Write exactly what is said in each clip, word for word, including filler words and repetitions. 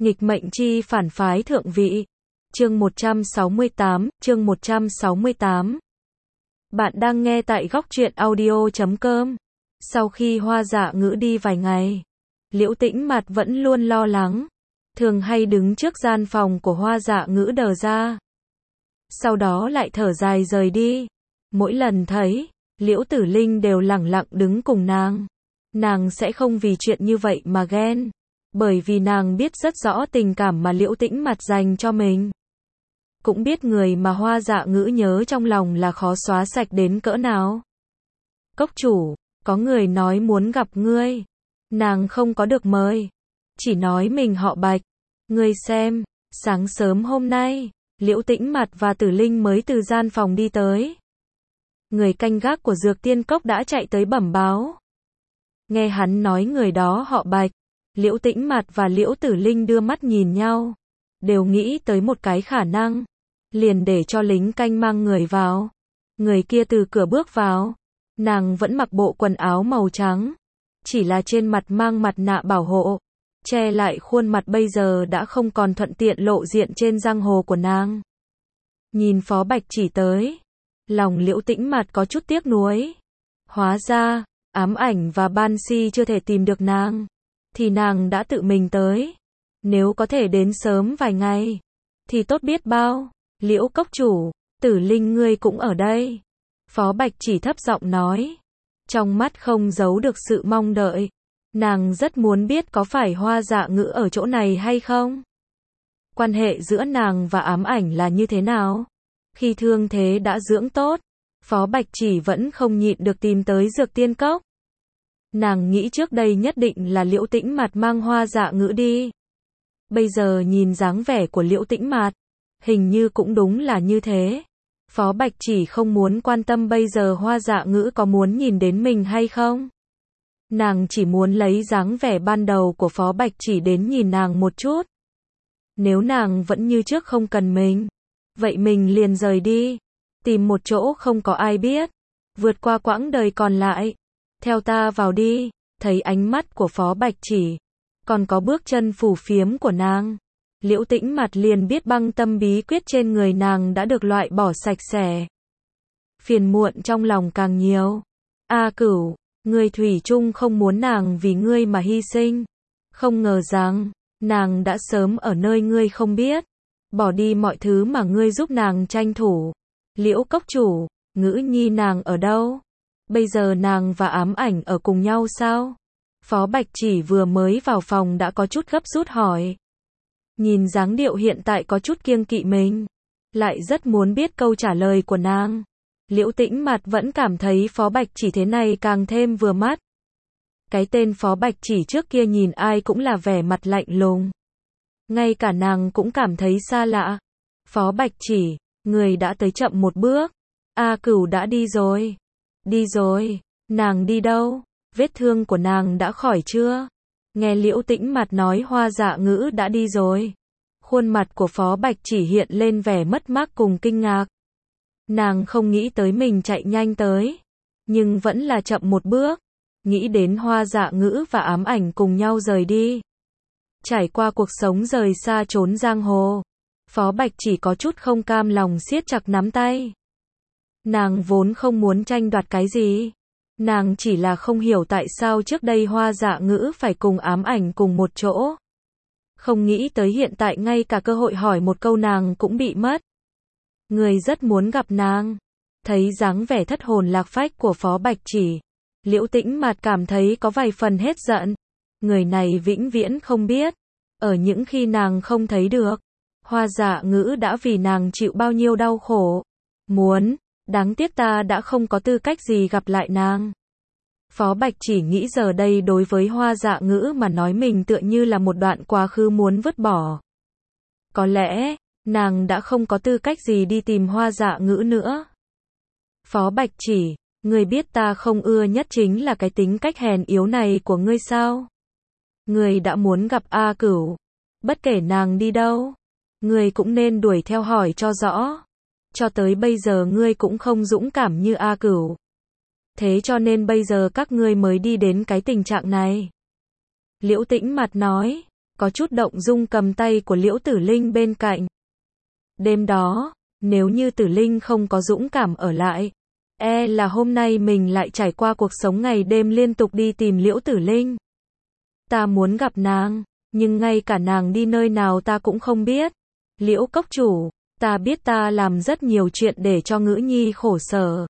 Nghịch mệnh chi phản phái thượng vị. Chương một trăm sáu mươi tám, chương một trăm sáu mươi tám. Bạn đang nghe tại góc truyện audio chấm com. Sau khi Hoa Dạ Ngữ đi vài ngày, Liễu Tĩnh Mạt vẫn luôn lo lắng, thường hay đứng trước gian phòng của Hoa Dạ Ngữ đờ ra. Sau đó lại thở dài rời đi. Mỗi lần thấy, Liễu Tử Linh đều lẳng lặng đứng cùng nàng. Nàng sẽ không vì chuyện như vậy mà ghen, bởi vì nàng biết rất rõ tình cảm mà Liễu Tĩnh Mạt dành cho mình. Cũng biết người mà Hoa Dạ Ngữ nhớ trong lòng là khó xóa sạch đến cỡ nào. Cốc chủ, có người nói muốn gặp ngươi. Nàng không có được mời, chỉ nói mình họ Bạch. Ngươi xem, sáng sớm hôm nay, Liễu Tĩnh Mạt và Tử Linh mới từ gian phòng đi tới. Người canh gác của Dược Tiên Cốc đã chạy tới bẩm báo. Nghe hắn nói người đó họ Bạch, Liễu Tĩnh Mạt và Liễu Tử Linh đưa mắt nhìn nhau, đều nghĩ tới một cái khả năng, liền để cho lính canh mang người vào. Người kia từ cửa bước vào, nàng vẫn mặc bộ quần áo màu trắng, chỉ là trên mặt mang mặt nạ bảo hộ, che lại khuôn mặt bây giờ đã không còn thuận tiện lộ diện trên giang hồ của nàng. Nhìn Phó Bạch Chỉ tới, lòng Liễu Tĩnh Mạt có chút tiếc nuối. Hóa ra, Ám Ảnh và Ban Si chưa thể tìm được nàng, thì nàng đã tự mình tới. Nếu có thể đến sớm vài ngày, thì tốt biết bao. Liễu cốc chủ, Tử Linh ngươi cũng ở đây. Phó Bạch Chỉ thấp giọng nói, trong mắt không giấu được sự mong đợi. Nàng rất muốn biết có phải Hoa Dạ Ngữ ở chỗ này hay không? Quan hệ giữa nàng và Ám Ảnh là như thế nào? Khi thương thế đã dưỡng tốt, Phó Bạch Chỉ vẫn không nhịn được tìm tới Dược Tiên Cốc. Nàng nghĩ trước đây nhất định là Liễu Tĩnh Mạt mang Hoa Dạ Ngữ đi. Bây giờ nhìn dáng vẻ của Liễu Tĩnh Mạt, hình như cũng đúng là như thế. Phó Bạch Chỉ không muốn quan tâm bây giờ Hoa Dạ Ngữ có muốn nhìn đến mình hay không. Nàng chỉ muốn lấy dáng vẻ ban đầu của Phó Bạch Chỉ đến nhìn nàng một chút. Nếu nàng vẫn như trước không cần mình, vậy mình liền rời đi, tìm một chỗ không có ai biết, vượt qua quãng đời còn lại. Theo ta vào đi. Thấy ánh mắt của Phó Bạch Chỉ, còn có bước chân phù phiếm của nàng, Liễu Tĩnh Mạt liền biết băng tâm bí quyết trên người nàng đã được loại bỏ sạch sẽ. Phiền muộn trong lòng càng nhiều. A Cửu, ngươi thủy chung không muốn nàng vì ngươi mà hy sinh. Không ngờ rằng, nàng đã sớm ở nơi ngươi không biết, bỏ đi mọi thứ mà ngươi giúp nàng tranh thủ. Liễu cốc chủ, Ngữ nhi nàng ở đâu? Bây giờ nàng và Ám Ảnh ở cùng nhau sao? Phó Bạch Chỉ vừa mới vào phòng đã có chút gấp rút hỏi. Nhìn dáng điệu hiện tại có chút kiêng kỵ mình, lại rất muốn biết câu trả lời của nàng. Liễu Tĩnh Mạt vẫn cảm thấy Phó Bạch Chỉ thế này càng thêm vừa mắt. Cái tên Phó Bạch Chỉ trước kia nhìn ai cũng là vẻ mặt lạnh lùng. Ngay cả nàng cũng cảm thấy xa lạ. Phó Bạch Chỉ, người đã tới chậm một bước. A Cửu đã đi rồi. Đi rồi, nàng đi đâu? Vết thương của nàng đã khỏi chưa? Nghe Liễu Tĩnh Mạt nói Hoa Dạ Ngữ đã đi rồi, khuôn mặt của Phó Bạch Chỉ hiện lên vẻ mất mát cùng kinh ngạc. Nàng không nghĩ tới mình chạy nhanh tới, nhưng vẫn là chậm một bước. Nghĩ đến Hoa Dạ Ngữ và Ám Ảnh cùng nhau rời đi, trải qua cuộc sống rời xa trốn giang hồ, Phó Bạch Chỉ có chút không cam lòng siết chặt nắm tay. Nàng vốn không muốn tranh đoạt cái gì, nàng chỉ là không hiểu tại sao trước đây Hoa Dạ Ngữ phải cùng Ám Ảnh cùng một chỗ. Không nghĩ tới hiện tại ngay cả cơ hội hỏi một câu nàng cũng bị mất. Người rất muốn gặp nàng. Thấy dáng vẻ thất hồn lạc phách của Phó Bạch Chỉ, Liễu Tĩnh Mạt cảm thấy có vài phần hết giận. Người này vĩnh viễn không biết, ở những khi nàng không thấy được, Hoa Dạ Ngữ đã vì nàng chịu bao nhiêu đau khổ. Muốn, đáng tiếc ta đã không có tư cách gì gặp lại nàng. Phó Bạch Chỉ nghĩ giờ đây đối với Hoa Dạ Ngữ mà nói mình tựa như là một đoạn quá khứ muốn vứt bỏ. Có lẽ, nàng đã không có tư cách gì đi tìm Hoa Dạ Ngữ nữa. Phó Bạch Chỉ, ngươi biết ta không ưa nhất chính là cái tính cách hèn yếu này của ngươi sao? Ngươi đã muốn gặp A Cửu, bất kể nàng đi đâu, ngươi cũng nên đuổi theo hỏi cho rõ. Cho tới bây giờ ngươi cũng không dũng cảm như A Cửu. Thế cho nên bây giờ các ngươi mới đi đến cái tình trạng này. Liễu Tĩnh Mạt nói, có chút động dung cầm tay của Liễu Tử Linh bên cạnh. Đêm đó, nếu như Tử Linh không có dũng cảm ở lại, e là hôm nay mình lại trải qua cuộc sống ngày đêm liên tục đi tìm Liễu Tử Linh. Ta muốn gặp nàng, nhưng ngay cả nàng đi nơi nào ta cũng không biết. Liễu cốc chủ, ta biết ta làm rất nhiều chuyện để cho Ngữ Nhi khổ sở.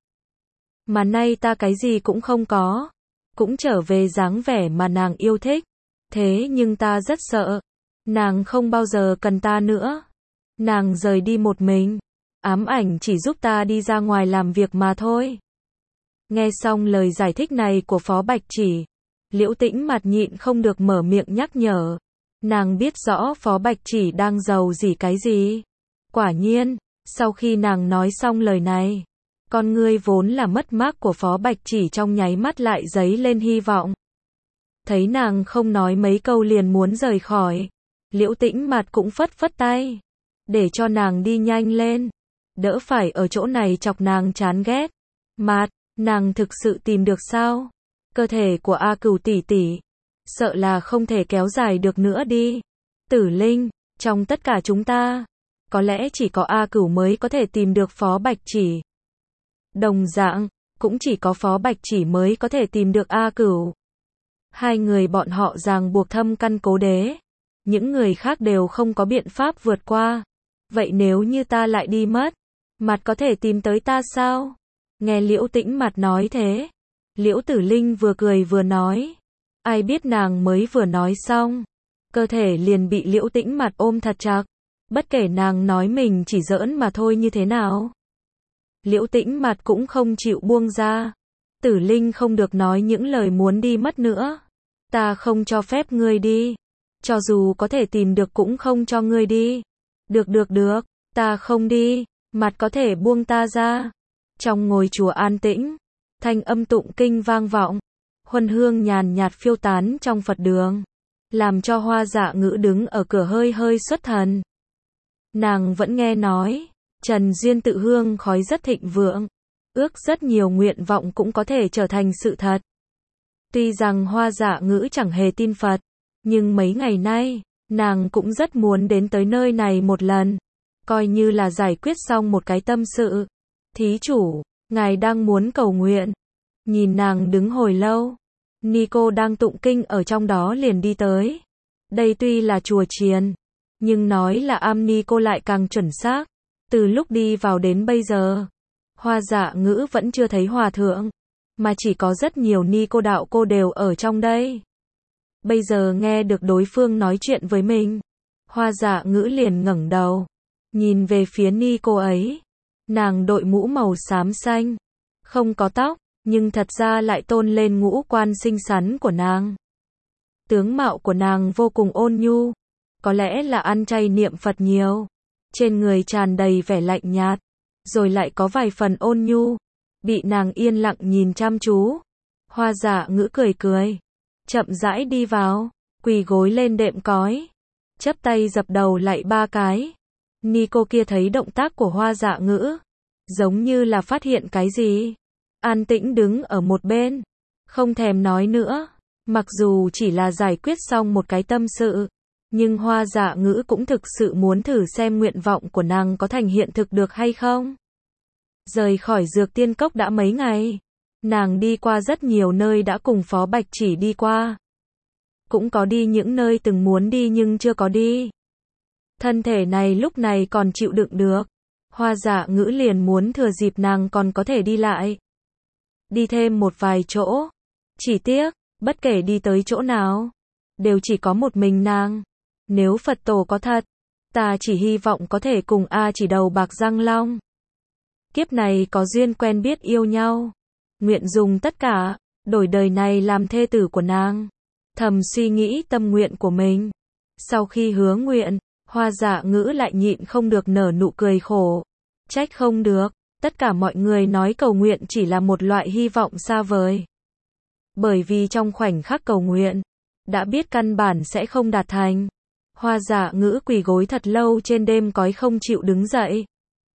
Mà nay ta cái gì cũng không có, cũng trở về dáng vẻ mà nàng yêu thích. Thế nhưng ta rất sợ, nàng không bao giờ cần ta nữa. Nàng rời đi một mình, ám ảnh chỉ giúp ta đi ra ngoài làm việc mà thôi. Nghe xong lời giải thích này của Phó Bạch Chỉ, Liễu Tĩnh mặt nhịn không được mở miệng nhắc nhở. Nàng biết rõ Phó Bạch Chỉ đang giàu gì cái gì. Quả nhiên, sau khi nàng nói xong lời này, con ngươi vốn là mất mát của Phó Bạch Chỉ trong nháy mắt lại dấy lên hy vọng. Thấy nàng không nói mấy câu liền muốn rời khỏi, Liễu Tĩnh mặt cũng phất phất tay, để cho nàng đi nhanh lên, đỡ phải ở chỗ này chọc nàng chán ghét. Mạt, nàng thực sự tìm được sao? Cơ thể của A Cửu tỷ tỷ, sợ là không thể kéo dài được nữa đi. Tử Linh, trong tất cả chúng ta, có lẽ chỉ có A Cửu mới có thể tìm được Phó Bạch Chỉ. Đồng dạng, cũng chỉ có Phó Bạch Chỉ mới có thể tìm được A Cửu. Hai người bọn họ ràng buộc thâm căn cố đế, những người khác đều không có biện pháp vượt qua. Vậy nếu như ta lại đi mất, Mặt có thể tìm tới ta sao? Nghe Liễu Tĩnh Mặt nói thế, Liễu Tử Linh vừa cười vừa nói. Ai biết nàng mới vừa nói xong, cơ thể liền bị Liễu Tĩnh Mặt ôm thật chặt, bất kể nàng nói mình chỉ giỡn mà thôi như thế nào. Liễu Tĩnh Mặt cũng không chịu buông ra. Tử Linh không được nói những lời muốn đi mất nữa. Ta không cho phép ngươi đi. Cho dù có thể tìm được cũng không cho ngươi đi. Được được được, ta không đi. Mặt có thể buông ta ra. Trong ngôi chùa an tĩnh, thanh âm tụng kinh vang vọng. Huân hương nhàn nhạt phiêu tán trong Phật đường, làm cho Hoa Dạ Ngữ đứng ở cửa hơi hơi xuất thần. Nàng vẫn nghe nói, Trần Duyên tự hương khói rất thịnh vượng, ước rất nhiều nguyện vọng cũng có thể trở thành sự thật. Tuy rằng Hoa Dạ Ngữ chẳng hề tin Phật, nhưng mấy ngày nay, nàng cũng rất muốn đến tới nơi này một lần, coi như là giải quyết xong một cái tâm sự. Thí chủ, ngài đang muốn cầu nguyện. Nhìn nàng đứng hồi lâu, Nico đang tụng kinh ở trong đó liền đi tới. Đây tuy là chùa chiền, nhưng nói là am Nico lại càng chuẩn xác. Từ lúc đi vào đến bây giờ, Hoa Dạ Ngữ vẫn chưa thấy hòa thượng, mà chỉ có rất nhiều Nico đạo cô đều ở trong đây. Bây giờ nghe được đối phương nói chuyện với mình, Hoa Dạ Ngữ liền ngẩng đầu, nhìn về phía Nico ấy. Nàng đội mũ màu xám xanh, không có tóc, nhưng thật ra lại tôn lên ngũ quan xinh xắn của nàng. Tướng mạo của nàng vô cùng ôn nhu, có lẽ là ăn chay niệm Phật nhiều, trên người tràn đầy vẻ lạnh nhạt, rồi lại có vài phần ôn nhu. Bị nàng yên lặng nhìn chăm chú, Hoa Dạ Ngữ cười cười, chậm rãi đi vào, quỳ gối lên đệm cói, chắp tay dập đầu lạy ba cái. Nico kia thấy động tác của Hoa Dạ Ngữ, giống như là phát hiện cái gì, an tĩnh đứng ở một bên, không thèm nói nữa. Mặc dù chỉ là giải quyết xong một cái tâm sự, nhưng Hoa Dạ Ngữ cũng thực sự muốn thử xem nguyện vọng của nàng có thành hiện thực được hay không. Rời khỏi Dược Tiên Cốc đã mấy ngày, nàng đi qua rất nhiều nơi đã cùng Phó Bạch Chỉ đi qua. Cũng có đi những nơi từng muốn đi nhưng chưa có đi. Thân thể này lúc này còn chịu đựng được. Hoa Dạ Ngữ liền muốn thừa dịp nàng còn có thể đi lại, đi thêm một vài chỗ. Chỉ tiếc, bất kể đi tới chỗ nào, đều chỉ có một mình nàng. Nếu Phật tổ có thật, ta chỉ hy vọng có thể cùng A Chỉ đầu bạc răng long. Kiếp này có duyên quen biết yêu nhau, nguyện dùng tất cả, đổi đời này làm thê tử của nàng. Thầm suy nghĩ tâm nguyện của mình. Sau khi hứa nguyện, Hoa Dạ Ngữ lại nhịn không được nở nụ cười khổ. Trách không được, tất cả mọi người nói cầu nguyện chỉ là một loại hy vọng xa vời. Bởi vì trong khoảnh khắc cầu nguyện, đã biết căn bản sẽ không đạt thành. Hoa Dạ Ngữ quỳ gối thật lâu trên đêm cói không chịu đứng dậy.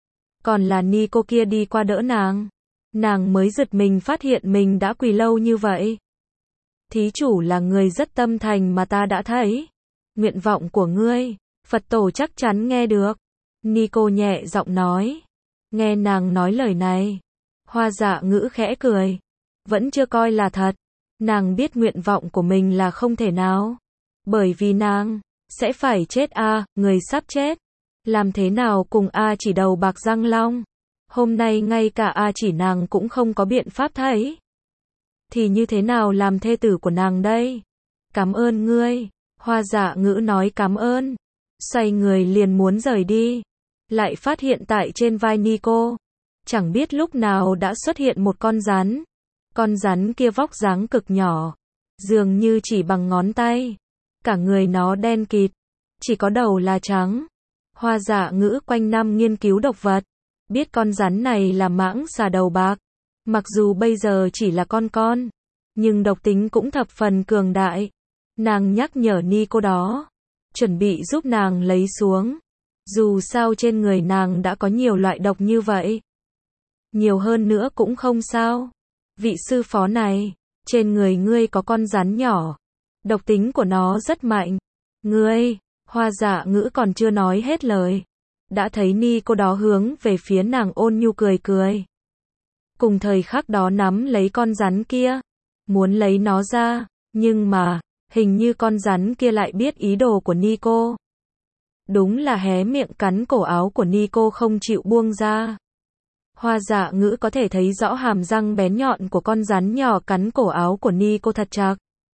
Còn là Nico kia đi qua đỡ nàng. Nàng mới giật mình phát hiện mình đã quỳ lâu như vậy. Thí chủ là người rất tâm thành mà ta đã thấy. nguyện vọng của ngươi, Phật tổ chắc chắn nghe được. Nico nhẹ giọng nói. Nghe nàng nói lời này, Hoa Dạ Ngữ khẽ cười. Vẫn chưa coi là thật. Nàng biết nguyện vọng của mình là không thể nào. Bởi vì nàng sẽ phải chết a, người sắp chết. Làm thế nào cùng A Chỉ đầu bạc răng long? Hôm nay ngay cả A Chỉ nàng cũng không có biện pháp thấy. Thì như thế nào làm thê tử của nàng đây? Cảm ơn ngươi. Hoa Dạ Ngữ nói cảm ơn. Xoay người liền muốn rời đi. Lại phát hiện tại trên vai Nico, chẳng biết lúc nào đã xuất hiện một con rắn. Con rắn kia vóc dáng cực nhỏ, dường như chỉ bằng ngón tay. Cả người nó đen kịt, chỉ có đầu là trắng. Hoa Dạ Ngữ quanh năm nghiên cứu độc vật, biết con rắn này là mãng xà đầu bạc. Mặc dù bây giờ chỉ là con con, nhưng độc tính cũng thập phần cường đại. Nàng nhắc nhở Nico đó, chuẩn bị giúp nàng lấy xuống. Dù sao trên người nàng đã có nhiều loại độc như vậy. Nhiều hơn nữa cũng không sao. Vị sư phó này, trên người ngươi có con rắn nhỏ. Độc tính của nó rất mạnh. Ngươi, Hoa Dạ Ngữ còn chưa nói hết lời. Đã thấy Nico đó hướng về phía nàng ôn nhu cười cười. Cùng thời khắc đó nắm lấy con rắn kia. Muốn lấy nó ra. Nhưng mà, hình như con rắn kia lại biết ý đồ của Nico. Đúng là hé miệng cắn cổ áo của Nico không chịu buông ra. Hoa Dạ Ngữ có thể thấy rõ hàm răng bén nhọn của con rắn nhỏ cắn cổ áo của Nico thật chặt.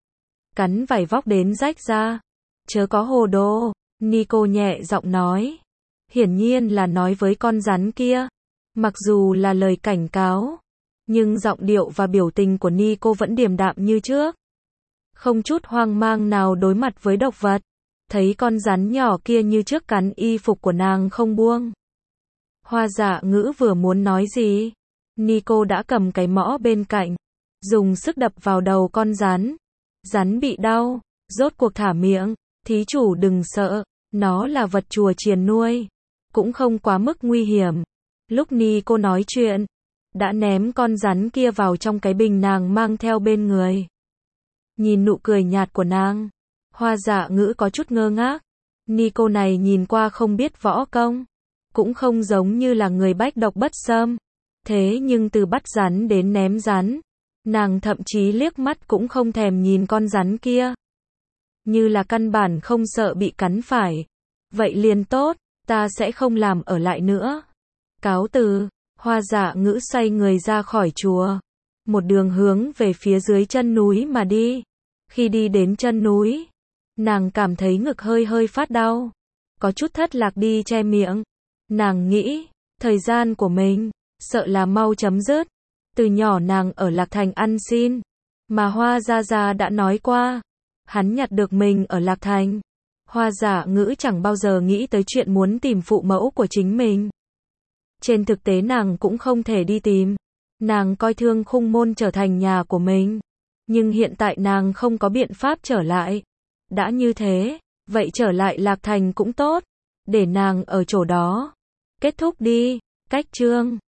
Cắn vải vóc đến rách ra. Chớ có hồ đồ, Nico nhẹ giọng nói. Hiển nhiên là nói với con rắn kia. Mặc dù là lời cảnh cáo, nhưng giọng điệu và biểu tình của Nico vẫn điềm đạm như trước. Không chút hoang mang nào đối mặt với độc vật. Thấy con rắn nhỏ kia như trước cắn y phục của nàng không buông. Hoa Dạ Ngữ vừa muốn nói gì, Nico đã cầm cái mõ bên cạnh, dùng sức đập vào đầu con rắn. Rắn bị đau, rốt cuộc thả miệng. Thí chủ đừng sợ, nó là vật chùa chiền nuôi, cũng không quá mức nguy hiểm. Lúc Nico nói chuyện, đã ném con rắn kia vào trong cái bình nàng mang theo bên người. Nhìn nụ cười nhạt của nàng, Hoa Dạ Ngữ có chút ngơ ngác. Nico này nhìn qua không biết võ công, cũng không giống như là người bách độc bất xâm. Thế nhưng từ bắt rắn đến ném rắn, nàng thậm chí liếc mắt cũng không thèm nhìn con rắn kia. Như là căn bản không sợ bị cắn phải. Vậy liền tốt, ta sẽ không làm ở lại nữa. Cáo từ, Hoa Dạ Ngữ xoay người ra khỏi chùa. Một đường hướng về phía dưới chân núi mà đi. Khi đi đến chân núi, nàng cảm thấy ngực hơi hơi phát đau. Có chút thất lạc đi che miệng. Nàng nghĩ, thời gian của mình, sợ là mau chấm dứt. Từ nhỏ nàng ở Lạc Thành ăn xin. Mà Hoa Gia Gia đã nói qua. Hắn nhặt được mình ở Lạc Thành. Hoa Dạ Ngữ chẳng bao giờ nghĩ tới chuyện muốn tìm phụ mẫu của chính mình. Trên thực tế nàng cũng không thể đi tìm. Nàng coi thương Khung Môn trở thành nhà của mình. Nhưng hiện tại nàng không có biện pháp trở lại. Đã như thế, vậy trở lại Lạc Thành cũng tốt. Để nàng ở chỗ đó. Kết thúc đi. Cách chương